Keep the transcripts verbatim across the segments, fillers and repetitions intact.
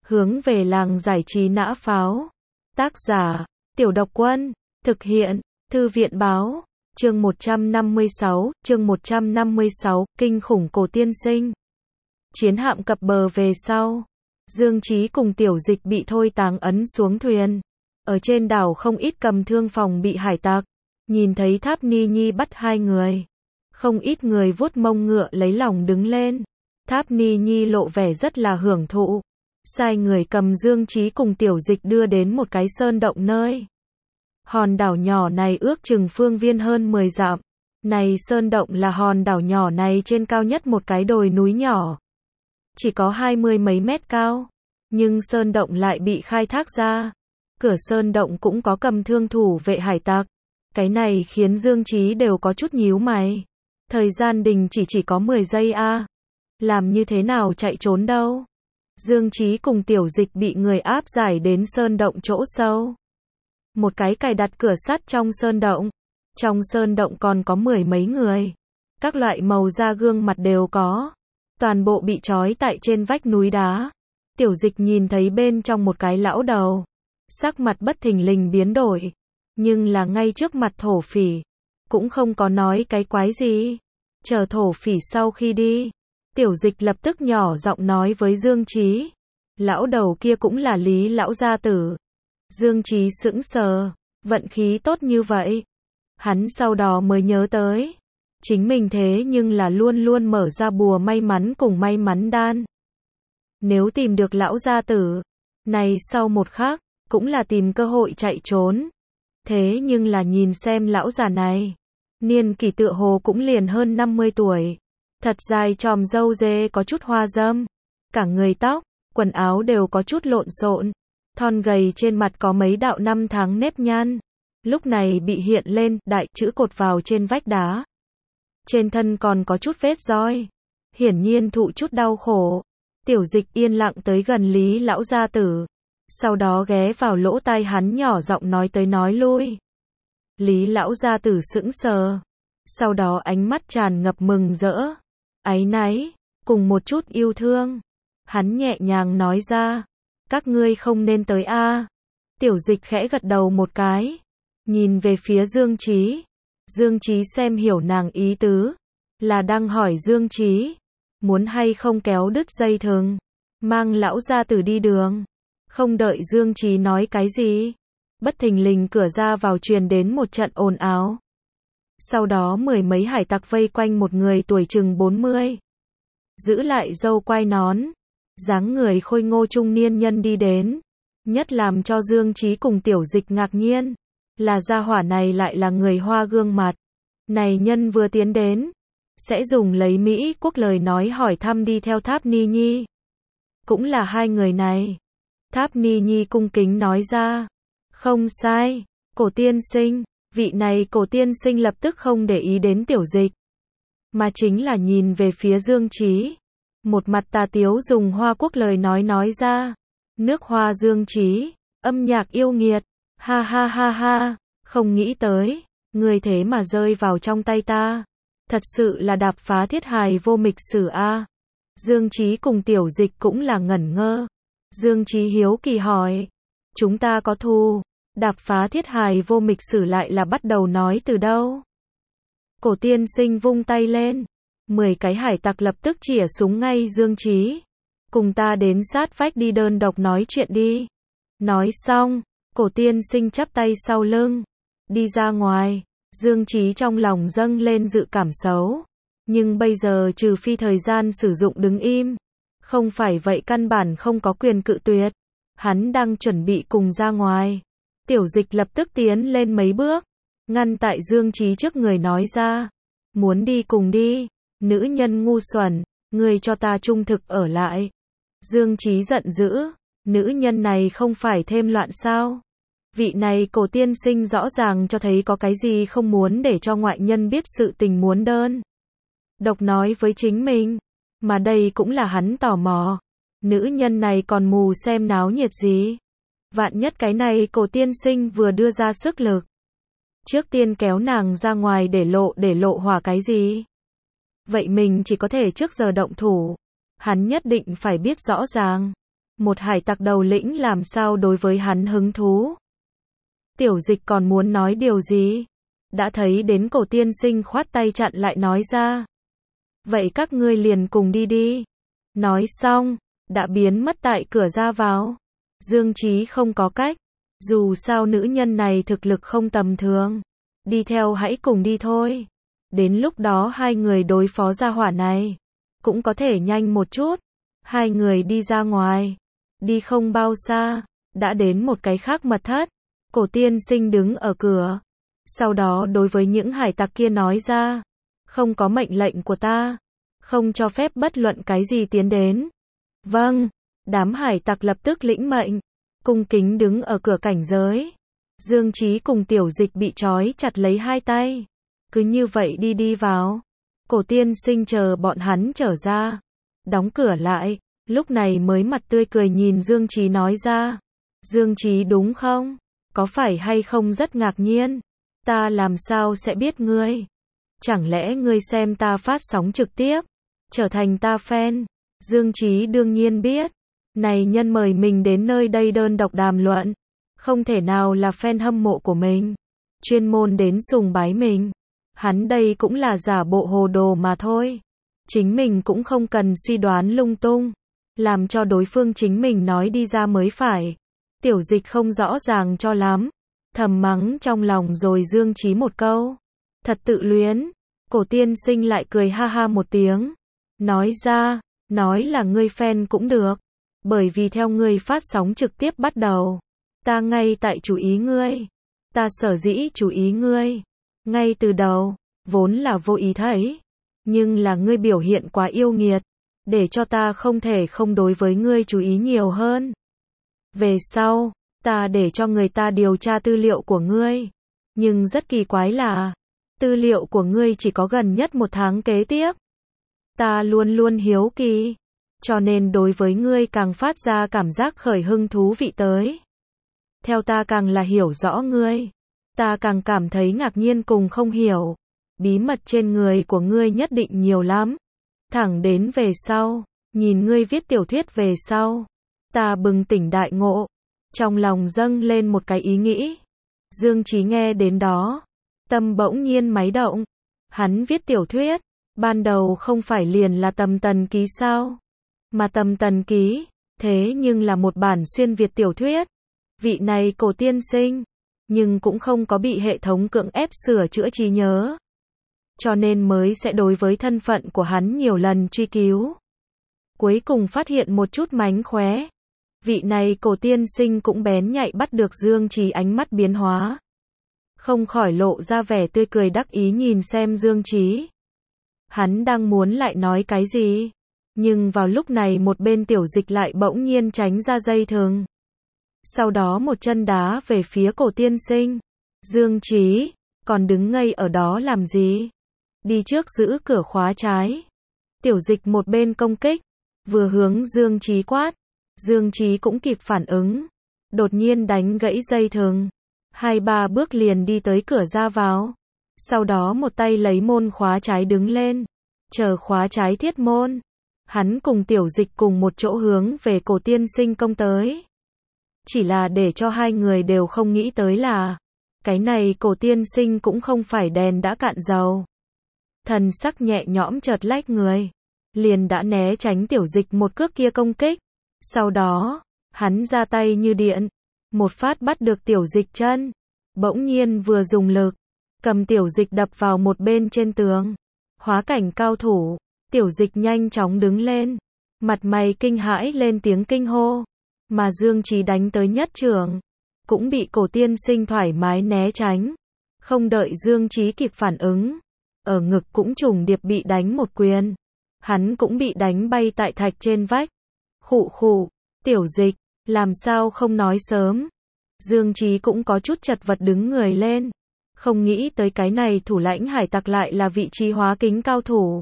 Hướng về làng giải trí nã pháo. Tác giả, Tiểu Độc Quân. Thực hiện, Thư viện Báo. Chương một trăm năm mươi sáu, chương một trăm năm mươi sáu, kinh khủng cổ tiên sinh. Chiến hạm cập bờ về sau. Dương Chí cùng Tiểu Dịch bị Thôi Táng ấn xuống thuyền. Ở trên đảo không ít cầm thương phòng bị hải tặc. Nhìn thấy Tháp Ni Nhi bắt hai người. Không ít người vuốt mông ngựa lấy lòng đứng lên. Tháp Ni Nhi lộ vẻ rất là hưởng thụ. Sai người cầm Dương Chí cùng Tiểu Dịch đưa đến một cái sơn động nơi. Hòn đảo nhỏ này ước chừng phương viên hơn mười dặm. Này sơn động là hòn đảo nhỏ này trên cao nhất một cái đồi núi nhỏ. Chỉ có hai mươi mấy mét cao. Nhưng sơn động lại bị khai thác ra. Cửa sơn động cũng có cầm thương thủ vệ hải tặc. Cái này khiến Dương Chí đều có chút nhíu mày. Thời gian đình chỉ chỉ có mười giây a. À. Làm như thế nào chạy trốn đâu? Dương Chí cùng Tiểu Dịch bị người áp giải đến sơn động chỗ sâu. Một cái cài đặt cửa sắt trong sơn động. Trong sơn động còn có mười mấy người. Các loại màu da gương mặt đều có. Toàn bộ bị trói tại trên vách núi đá. Tiểu Dịch nhìn thấy bên trong một cái lão đầu. Sắc mặt bất thình lình biến đổi. Nhưng là ngay trước mặt thổ phỉ. Cũng không có nói cái quái gì. Chờ thổ phỉ sau khi đi. Tiểu Dịch lập tức nhỏ giọng nói với Dương Chí. Lão đầu kia cũng là Lý lão gia tử. Dương Chí sững sờ. Vận khí tốt như vậy. Hắn sau đó mới nhớ tới. Chính mình thế nhưng là luôn luôn mở ra bùa may mắn cùng may mắn đan. Nếu tìm được lão gia tử. Này sau một khắc. Cũng là tìm cơ hội chạy trốn. Thế nhưng là nhìn xem lão già này. Niên kỷ tựa hồ cũng liền hơn năm mươi tuổi. Thật dài chòm râu dê có chút hoa râm. Cả người tóc, quần áo đều có chút lộn xộn. Thon gầy trên mặt có mấy đạo năm tháng nếp nhăn. Lúc này bị hiện lên đại chữ cột vào trên vách đá. Trên thân còn có chút vết roi. Hiển nhiên thụ chút đau khổ. Tiểu Dịch yên lặng tới gần Lý lão gia tử. Sau đó ghé vào lỗ tai hắn nhỏ giọng nói tới nói lui. Lý lão gia tử sững sờ. Sau đó ánh mắt tràn ngập mừng rỡ. Áy náy, cùng một chút yêu thương. Hắn nhẹ nhàng nói ra. Các ngươi không nên tới a. À. Tiểu Dịch khẽ gật đầu một cái. Nhìn về phía Dương Chí. Dương Chí xem hiểu nàng ý tứ. Là đang hỏi Dương Chí. Muốn hay không kéo đứt dây thừng. Mang lão gia tử đi đường. Không đợi Dương Chí nói cái gì. Bất thình lình cửa ra vào truyền đến một trận ồn ào. Sau đó mười mấy hải tặc vây quanh một người tuổi chừng bốn mươi. Giữ lại râu quai nón. Dáng người khôi ngô trung niên nhân đi đến. Nhất làm cho Dương Chí cùng Tiểu Dịch ngạc nhiên. Là gia hỏa này lại là người Hoa gương mặt. Này nhân vừa tiến đến. Sẽ dùng lấy Mỹ quốc lời nói hỏi thăm đi theo Tháp Ni Nhi. Cũng là hai người này. Tháp Ni Nhi cung kính nói ra. Không sai. Cổ tiên sinh. Vị này cổ tiên sinh lập tức không để ý đến Tiểu Dịch. Mà chính là nhìn về phía Dương Chí. Một mặt tà tiếu dùng Hoa quốc lời nói nói ra. Nước Hoa Dương Chí. Âm nhạc yêu nghiệt. Ha ha ha ha. Không nghĩ tới. Người thế mà rơi vào trong tay ta. Thật sự là đạp phá thiết hài vô mịch sử a. Dương Chí cùng Tiểu Dịch cũng là ngẩn ngơ. Dương Chí hiếu kỳ hỏi. Chúng ta có thù. Đạp phá thiết hài vô mịch sử lại là bắt đầu nói từ đâu. Cổ tiên sinh vung tay lên. Mười cái hải tặc lập tức chĩa súng ngay Dương Chí. Cùng ta đến sát vách đi đơn độc nói chuyện đi. Nói xong. Cổ tiên sinh chắp tay sau lưng. Đi ra ngoài. Dương Chí trong lòng dâng lên dự cảm xấu. Nhưng bây giờ trừ phi thời gian sử dụng đứng im. Không phải vậy căn bản không có quyền cự tuyệt. Hắn đang chuẩn bị cùng ra ngoài. Tiểu Dịch lập tức tiến lên mấy bước. Ngăn tại Dương Chí trước người nói ra. Muốn đi cùng đi. Nữ nhân ngu xuẩn. Ngươi cho ta trung thực ở lại. Dương Chí giận dữ. Nữ nhân này không phải thêm loạn sao? Vị này cổ tiên sinh rõ ràng cho thấy có cái gì không muốn để cho ngoại nhân biết sự tình muốn đơn. Độc nói với chính mình. Mà đây cũng là hắn tò mò. Nữ nhân này còn mù xem náo nhiệt gì. Vạn nhất cái này cổ tiên sinh vừa đưa ra sức lực. Trước tiên kéo nàng ra ngoài để lộ để lộ hỏa cái gì. Vậy mình chỉ có thể trước giờ động thủ. Hắn nhất định phải biết rõ ràng. Một hải tặc đầu lĩnh làm sao đối với hắn hứng thú. Tiểu Dịch còn muốn nói điều gì, đã thấy đến Cổ tiên sinh khoát tay chặn lại nói ra. Vậy các ngươi liền cùng đi đi. Nói xong, đã biến mất tại cửa ra vào. Dương Chí không có cách, dù sao nữ nhân này thực lực không tầm thường. Đi theo hãy cùng đi thôi. Đến lúc đó hai người đối phó gia hỏa này, cũng có thể nhanh một chút. Hai người đi ra ngoài, đi không bao xa, đã đến một cái khác mật thất. Cổ tiên sinh đứng ở cửa, sau đó đối với những hải tặc kia nói ra, không có mệnh lệnh của ta, không cho phép bất luận cái gì tiến đến. Vâng, đám hải tặc lập tức lĩnh mệnh, cung kính đứng ở cửa cảnh giới. Dương Chí cùng Tiểu Dịch bị trói chặt lấy hai tay, cứ như vậy đi đi vào. Cổ tiên sinh chờ bọn hắn trở ra, đóng cửa lại, lúc này mới mặt tươi cười nhìn Dương Chí nói ra. Dương Chí đúng không? Có phải hay không rất ngạc nhiên? Ta làm sao sẽ biết ngươi? Chẳng lẽ ngươi xem ta phát sóng trực tiếp, trở thành ta fan? Dương Chí đương nhiên biết, này nhân mời mình đến nơi đây đơn độc đàm luận, không thể nào là fan hâm mộ của mình, chuyên môn đến sùng bái mình. Hắn đây cũng là giả bộ hồ đồ mà thôi. Chính mình cũng không cần suy đoán lung tung, làm cho đối phương chính mình nói đi ra mới phải. Tiểu Dịch không rõ ràng cho lắm, thầm mắng trong lòng rồi Dương Chí một câu. Thật tự luyến. Cổ tiên sinh lại cười ha ha một tiếng, nói ra, nói là ngươi fan cũng được, bởi vì theo ngươi phát sóng trực tiếp bắt đầu, ta ngay tại chú ý ngươi. Ta sở dĩ chú ý ngươi, ngay từ đầu, vốn là vô ý thấy, nhưng là ngươi biểu hiện quá yêu nghiệt, để cho ta không thể không đối với ngươi chú ý nhiều hơn. Về sau, ta để cho người ta điều tra tư liệu của ngươi, nhưng rất kỳ quái là, tư liệu của ngươi chỉ có gần nhất một tháng kế tiếp. Ta luôn luôn hiếu kỳ, cho nên đối với ngươi càng phát ra cảm giác khởi hứng thú vị tới. Theo ta càng là hiểu rõ ngươi, ta càng cảm thấy ngạc nhiên cùng không hiểu. Bí mật trên người của ngươi nhất định nhiều lắm. Thẳng đến về sau, nhìn ngươi viết tiểu thuyết về sau, ta bừng tỉnh đại ngộ, trong lòng dâng lên một cái ý nghĩ. Dương Chí nghe đến đó, tâm bỗng nhiên máy động. Hắn viết tiểu thuyết, ban đầu không phải liền là Tầm Tần Ký sao? Mà Tầm Tần Ký, thế nhưng là một bản xuyên Việt tiểu thuyết. Vị này Cổ tiên sinh, nhưng cũng không có bị hệ thống cưỡng ép sửa chữa trí nhớ, cho nên mới sẽ đối với thân phận của hắn nhiều lần truy cứu. Cuối cùng phát hiện một chút mánh khóe. Vị này Cổ tiên sinh cũng bén nhạy bắt được Dương Chí ánh mắt biến hóa, không khỏi lộ ra vẻ tươi cười đắc ý nhìn xem Dương Chí. Hắn đang muốn lại nói cái gì, nhưng vào lúc này một bên Tiểu Dịch lại bỗng nhiên tránh ra dây thừng, sau đó một chân đá về phía Cổ tiên sinh. Dương Chí, còn đứng ngây ở đó làm gì? Đi trước giữ cửa khóa trái. Tiểu Dịch một bên công kích, vừa hướng Dương Chí quát. Dương Chí cũng kịp phản ứng, đột nhiên đánh gãy dây thừng, hai ba bước liền đi tới cửa ra vào, sau đó một tay lấy môn khóa trái đứng lên, chờ khóa trái thiết môn. Hắn cùng Tiểu Dịch cùng một chỗ hướng về Cổ tiên sinh công tới. Chỉ là để cho hai người đều không nghĩ tới là, cái này Cổ tiên sinh cũng không phải đèn đã cạn dầu. Thần sắc nhẹ nhõm chợt lách người, liền đã né tránh Tiểu Dịch một cước kia công kích. Sau đó, hắn ra tay như điện, một phát bắt được Tiểu Dịch chân, bỗng nhiên vừa dùng lực, cầm Tiểu Dịch đập vào một bên trên tường. Hóa cảnh cao thủ, Tiểu Dịch nhanh chóng đứng lên, mặt mày kinh hãi lên tiếng kinh hô, mà Dương Chí đánh tới nhất chưởng, cũng bị Cổ tiên sinh thoải mái né tránh. Không đợi Dương Chí kịp phản ứng, ở ngực cũng trùng điệp bị đánh một quyền, hắn cũng bị đánh bay tại thạch trên vách. Khụ khụ, Tiểu Dịch, làm sao không nói sớm? Dương Chí cũng có chút chật vật đứng người lên, không nghĩ tới cái này thủ lãnh hải tặc lại là vị trí hóa kính cao thủ.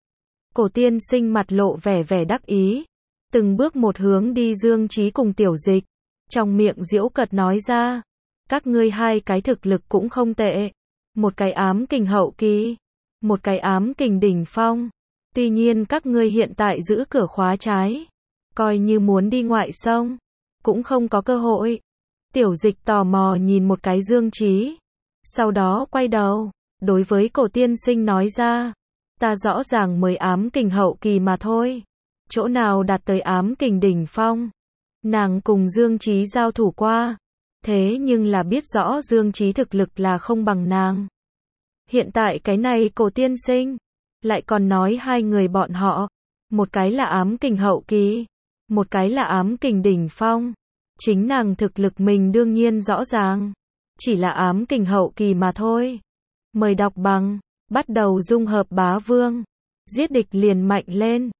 Cổ tiên sinh mặt lộ vẻ vẻ đắc ý, từng bước một hướng đi Dương Chí cùng Tiểu Dịch, trong miệng giễu cợt nói ra, các ngươi hai cái thực lực cũng không tệ, một cái ám kình hậu kỳ, một cái ám kình đỉnh phong, tuy nhiên các ngươi hiện tại giữ cửa khóa trái, coi như muốn đi ngoại sông, cũng không có cơ hội. Tiểu Dịch tò mò nhìn một cái Dương Chí, sau đó quay đầu, đối với cổ tiên sinh nói ra, ta rõ ràng mới ám kình hậu kỳ mà thôi, chỗ nào đạt tới ám kình đỉnh phong. Nàng cùng Dương Chí giao thủ qua, thế nhưng là biết rõ Dương Chí thực lực là không bằng nàng. Hiện tại cái này cổ tiên sinh, lại còn nói hai người bọn họ, một cái là ám kình hậu kỳ, một cái là ám kình đỉnh phong. Chính nàng thực lực mình đương nhiên rõ ràng, chỉ là ám kình hậu kỳ mà thôi. Mời đọc bằng, bắt đầu dung hợp bá vương, giết địch liền mạnh lên.